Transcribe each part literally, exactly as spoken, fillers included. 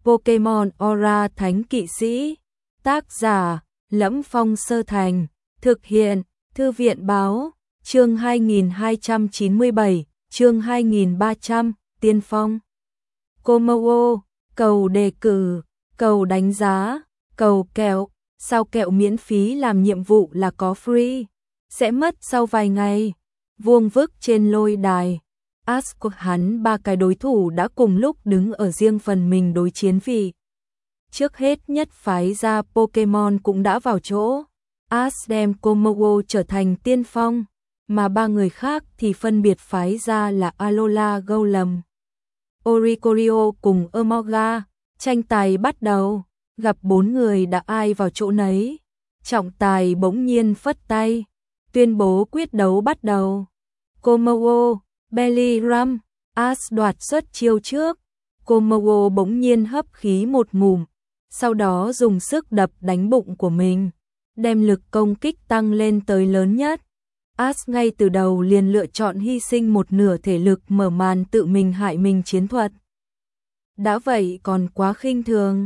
Pokemon Aura Thánh Kỵ Sĩ. Tác giả: Lẫm Phong Sơ Thành. Thực hiện: Thư viện báo. Chương hai nghìn hai trăm chín mươi bảy, chương hai nghìn ba trăm, Tiên Phong. Komowo, cầu đề cử, cầu đánh giá, cầu kẹo. Sao kẹo miễn phí làm nhiệm vụ là có free, sẽ mất sau vài ngày. Vuông vức trên lôi đài, Ash của hắn ba cái đối thủ đã cùng lúc đứng ở riêng phần mình đối chiến vị. Trước hết nhất phái ra Pokemon cũng đã vào chỗ. Ash đem Komowo trở thành tiên phong, mà ba người khác thì phân biệt phái ra là Alola Golem, Oricorio cùng Emolga. Tranh tài bắt đầu, gặp bốn người đã ai vào chỗ nấy. Trọng tài bỗng nhiên phất tay, tuyên bố quyết đấu bắt đầu. Komowo, Bellyram, Ash đoạt xuất chiêu trước. Komowo bỗng nhiên hấp khí một ngụm, sau đó dùng sức đập đánh bụng của mình, đem lực công kích tăng lên tới lớn nhất. Ash ngay từ đầu liền lựa chọn hy sinh một nửa thể lực mở màn tự mình hại mình chiến thuật. Đã vậy còn quá khinh thường.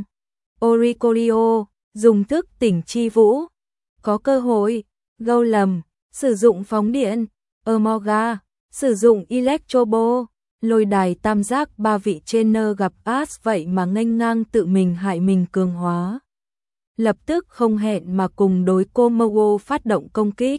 Oricorio dùng thức tỉnh chi vũ, có cơ hội. Golem sử dụng phóng điện. Emolga sử dụng Electro Ball. Lôi đài tam giác ba vị trainer gặp Ash vậy mà nghênh ngang tự mình hại mình cường hóa, lập tức không hẹn mà cùng đối Komowo phát động công kích.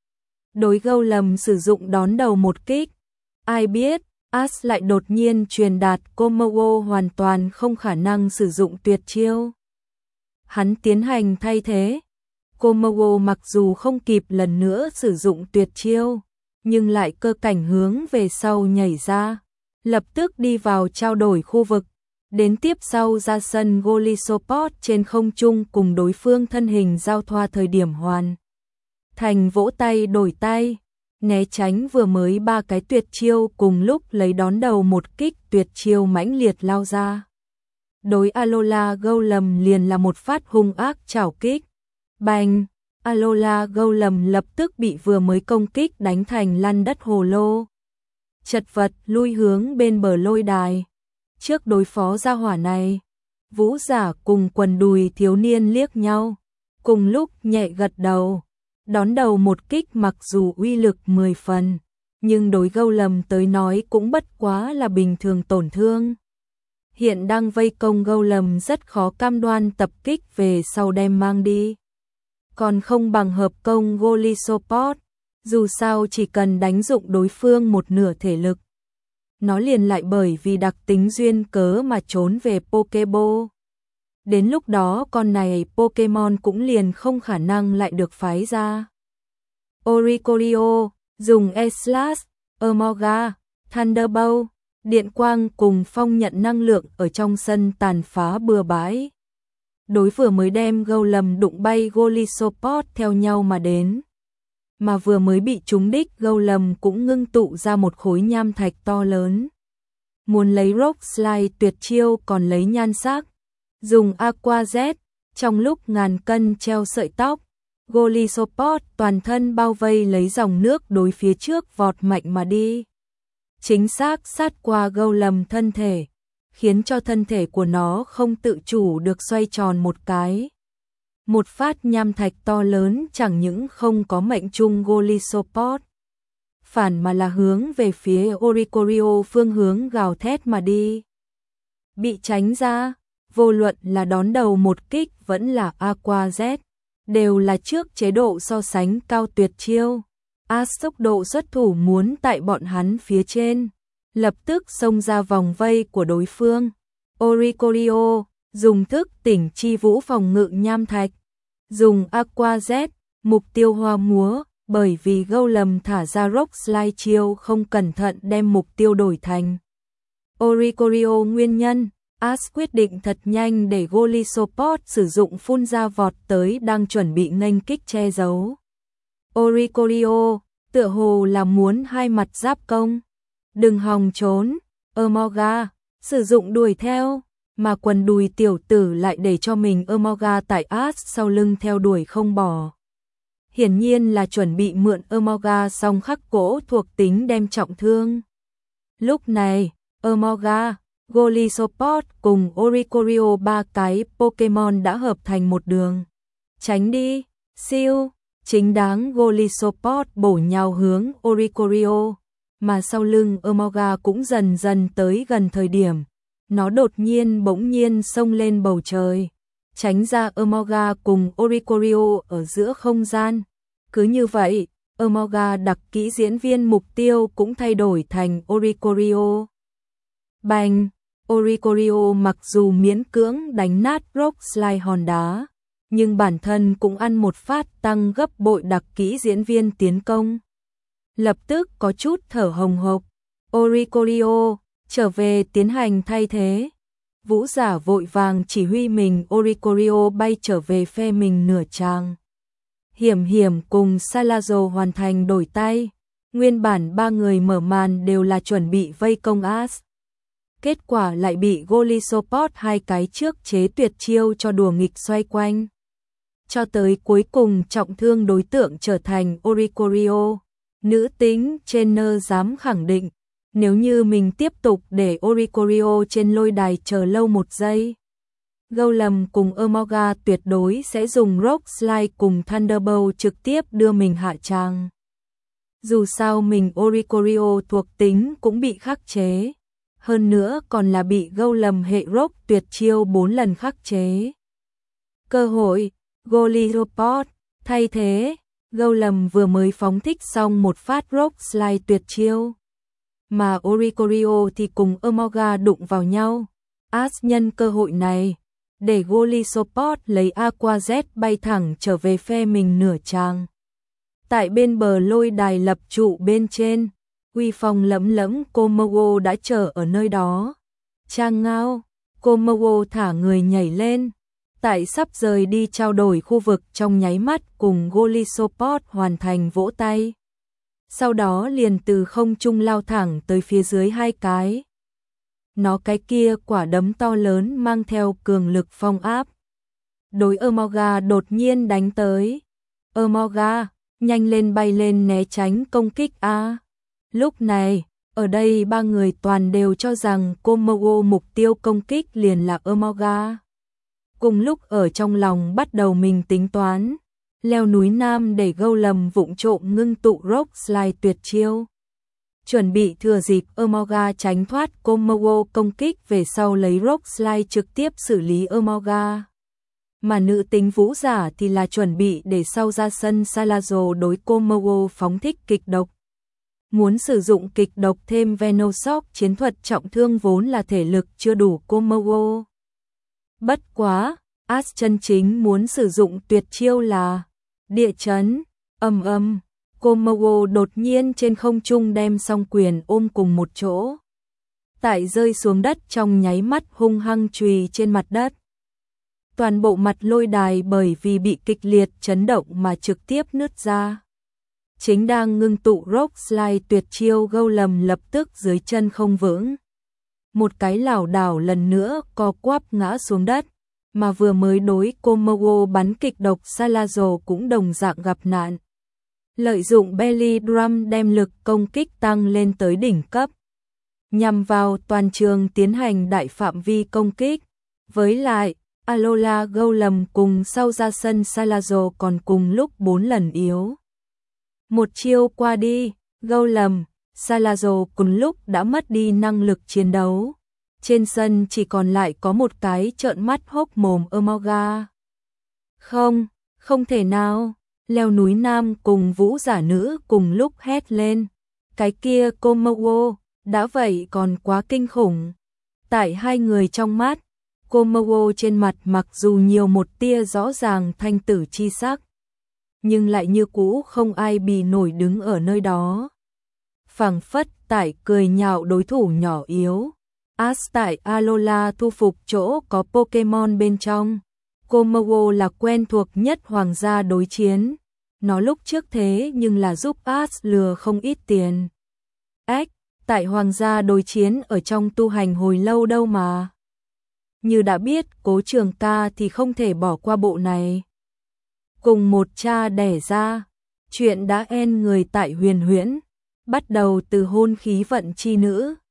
Đối Golem sử dụng đón đầu một kích. Ai biết Ash lại đột nhiên truyền đạt Komowo hoàn toàn không khả năng sử dụng tuyệt chiêu. Hắn tiến hành thay thế. Komowo mặc dù không kịp lần nữa sử dụng tuyệt chiêu, nhưng lại cơ cảnh hướng về sau nhảy ra, lập tức đi vào trao đổi khu vực. Đến tiếp sau ra sân Golisopod trên không trung cùng đối phương thân hình giao thoa thời điểm hoàn thành vỗ tay đổi tay, né tránh vừa mới ba cái tuyệt chiêu cùng lúc lấy đón đầu một kích tuyệt chiêu mãnh liệt lao ra. Đối Alola Golem liền là một phát hung ác chảo kích. Bành! Alola Golem lập tức bị vừa mới công kích đánh thành lăn đất hồ lô, chật vật lui hướng bên bờ lôi đài. Trước đối phó gia hỏa này, Vũ Giả cùng quần đùi thiếu niên liếc nhau, cùng lúc nhẹ gật đầu. Đón đầu một kích mặc dù uy lực mười phần, nhưng đối Golem tới nói cũng bất quá là bình thường tổn thương. Hiện đang vây công Golem rất khó cam đoan tập kích về sau đem mang đi, còn không bằng hợp công Golisopod. Dù sao chỉ cần đánh dụng đối phương một nửa thể lực, nó liền lại bởi vì đặc tính duyên cớ mà trốn về Pokeball. Đến lúc đó con này Pokemon cũng liền không khả năng lại được phái ra. Oricorio dùng E-Slash, Emolga, Thunderbolt, điện quang cùng phong nhận năng lượng ở trong sân tàn phá bừa bãi. Đối vừa mới đem Golem đụng bay Golisopod theo nhau mà đến, mà vừa mới bị trúng đích Golem cũng ngưng tụ ra một khối nham thạch to lớn. Muốn lấy Rock Slide tuyệt chiêu còn lấy nhan sắc, dùng Aqua Jet, trong lúc ngàn cân treo sợi tóc, Golisopod toàn thân bao vây lấy dòng nước đối phía trước vọt mạnh mà đi. Chính xác sát qua Golem thân thể, khiến cho thân thể của nó không tự chủ được xoay tròn một cái. Một phát nham thạch to lớn chẳng những không có mệnh trung Golisopod, phản mà là hướng về phía Oricorio phương hướng gào thét mà đi. Bị tránh ra, vô luận là đón đầu một kích vẫn là Aqua Jet, đều là trước chế độ so sánh cao tuyệt chiêu. Ash tốc độ xuất thủ muốn tại bọn hắn phía trên, lập tức xông ra vòng vây của đối phương. Oricorio dùng thức tỉnh chi vũ phòng ngự nham thạch, dùng Aqua Jet, mục tiêu hoa múa, bởi vì Golem thả ra Rock Slide chiêu không cẩn thận đem mục tiêu đổi thành Oricorio nguyên nhân. Ash quyết định thật nhanh để Golisopod sử dụng phun ra vọt tới đang chuẩn bị nghênh kích che giấu. Oricorio tựa hồ là muốn hai mặt giáp công, đừng hòng trốn. Emolga sử dụng đuổi theo, mà quần đùi tiểu tử lại để cho mình Emolga tại Ash sau lưng theo đuổi không bỏ. Hiển nhiên là chuẩn bị mượn Emolga song khắc gỗ thuộc tính đem trọng thương. Lúc này, Emolga Golisopod cùng Oricorio ba cái Pokemon đã hợp thành một đường. Tránh đi, siêu, chính đáng Golisopod bổ nhào hướng Oricorio, mà sau lưng Emolga cũng dần dần tới gần thời điểm. Nó đột nhiên bỗng nhiên xông lên bầu trời, tránh ra Emolga cùng Oricorio ở giữa không gian. Cứ như vậy, Emolga đặc kỹ diễn viên mục tiêu cũng thay đổi thành Oricorio. Bành! Oricorio mặc dù miễn cưỡng đánh nát Rock Slide hòn đá, nhưng bản thân cũng ăn một phát tăng gấp bội đặc kỹ diễn viên tiến công. Lập tức có chút thở hồng hộc. Oricorio, trở về tiến hành thay thế. Vũ giả vội vàng chỉ huy mình Oricorio bay trở về phe mình nửa tràng. Hiểm hiểm cùng Salazzo hoàn thành đổi tay. Nguyên bản ba người mở màn đều là chuẩn bị vây công As. Kết quả lại bị Golisopod hai cái trước chế tuyệt chiêu cho đùa nghịch xoay quanh. Cho tới cuối cùng trọng thương đối tượng trở thành Oricorio. Nữ tính trainer dám khẳng định, nếu như mình tiếp tục để Oricorio trên lôi đài chờ lâu một giây, Golem cùng Emolga tuyệt đối sẽ dùng Rock Slide cùng Thunderbolt trực tiếp đưa mình hạ tràng. Dù sao mình Oricorio thuộc tính cũng bị khắc chế, hơn nữa còn là bị Golem hệ Rock tuyệt chiêu bốn lần khắc chế. Cơ hội, Golisopod, thay thế, Golem vừa mới phóng thích xong một phát Rock Slide tuyệt chiêu. Mà Oricorio thì cùng Emolga đụng vào nhau. As nhân cơ hội này, để Golisopod lấy Aqua Z bay thẳng trở về phe mình nửa tràng. Tại bên bờ lôi đài lập trụ bên trên, uy phong lẫm lẫm Komodo đã chờ ở nơi đó. Trang ngao, Komodo thả người nhảy lên. Tại sắp rời đi trao đổi khu vực trong nháy mắt cùng Golisopod hoàn thành vỗ tay. Sau đó liền từ không trung lao thẳng tới phía dưới hai cái. Nó cái kia quả đấm to lớn mang theo cường lực phong áp. Đối Emolga đột nhiên đánh tới. Emolga, nhanh lên bay lên né tránh công kích a. Lúc này, ở đây ba người toàn đều cho rằng Komodo mục tiêu công kích liền là Emolga. Cùng lúc ở trong lòng bắt đầu mình tính toán, leo núi Nam để Golem vụng trộm ngưng tụ Rock Slide tuyệt chiêu. Chuẩn bị thừa dịp Emolga tránh thoát Komodo công kích về sau lấy Rock Slide trực tiếp xử lý Emolga. Mà nữ tính vũ giả thì là chuẩn bị để sau ra sân Salazzo đối Komodo phóng thích kịch độc. Muốn sử dụng kịch độc thêm Venoshock chiến thuật trọng thương vốn là thể lực chưa đủ Komodo. Bất quá, As chân chính muốn sử dụng tuyệt chiêu là địa chấn, ầm ầm, Komodo đột nhiên trên không trung đem song quyền ôm cùng một chỗ. Tại rơi xuống đất trong nháy mắt hung hăng chùy trên mặt đất. Toàn bộ mặt lôi đài bởi vì bị kịch liệt chấn động mà trực tiếp nứt ra. Chính đang ngưng tụ Rock Slide tuyệt chiêu Golem lập tức dưới chân không vững. Một cái lảo đảo lần nữa co quắp ngã xuống đất, mà vừa mới đối Komodo bắn kịch độc Salazzo cũng đồng dạng gặp nạn. Lợi dụng Belly Drum đem lực công kích tăng lên tới đỉnh cấp, nhằm vào toàn trường tiến hành đại phạm vi công kích. Với lại, Alola Golem cùng sau ra sân Salazzo còn cùng lúc bốn lần yếu. Một chiêu qua đi, Golem, Salazzo cùng lúc đã mất đi năng lực chiến đấu. Trên sân chỉ còn lại có một cái trợn mắt hốc mồm Emolga. Không, không thể nào, leo núi nam cùng vũ giả nữ cùng lúc hét lên. Cái kia Komodo, đã vậy còn quá kinh khủng. Tại hai người trong mắt, Komodo trên mặt mặc dù nhiều một tia rõ ràng thanh tử chi sắc, nhưng lại như cũ không ai bì nổi đứng ở nơi đó. Phảng phất tại cười nhạo đối thủ nhỏ yếu. As tại Alola thu phục chỗ có Pokemon bên trong. Komodo là quen thuộc nhất hoàng gia đối chiến. Nó lúc trước thế nhưng là giúp As lừa không ít tiền. Ếch, tại hoàng gia đối chiến ở trong tu hành hồi lâu đâu mà. Như đã biết Cố Trường Ca thì không thể bỏ qua bộ này. Cùng một cha đẻ ra, chuyện đã en người tại huyền huyễn, bắt đầu từ hôn khí vận chi nữ.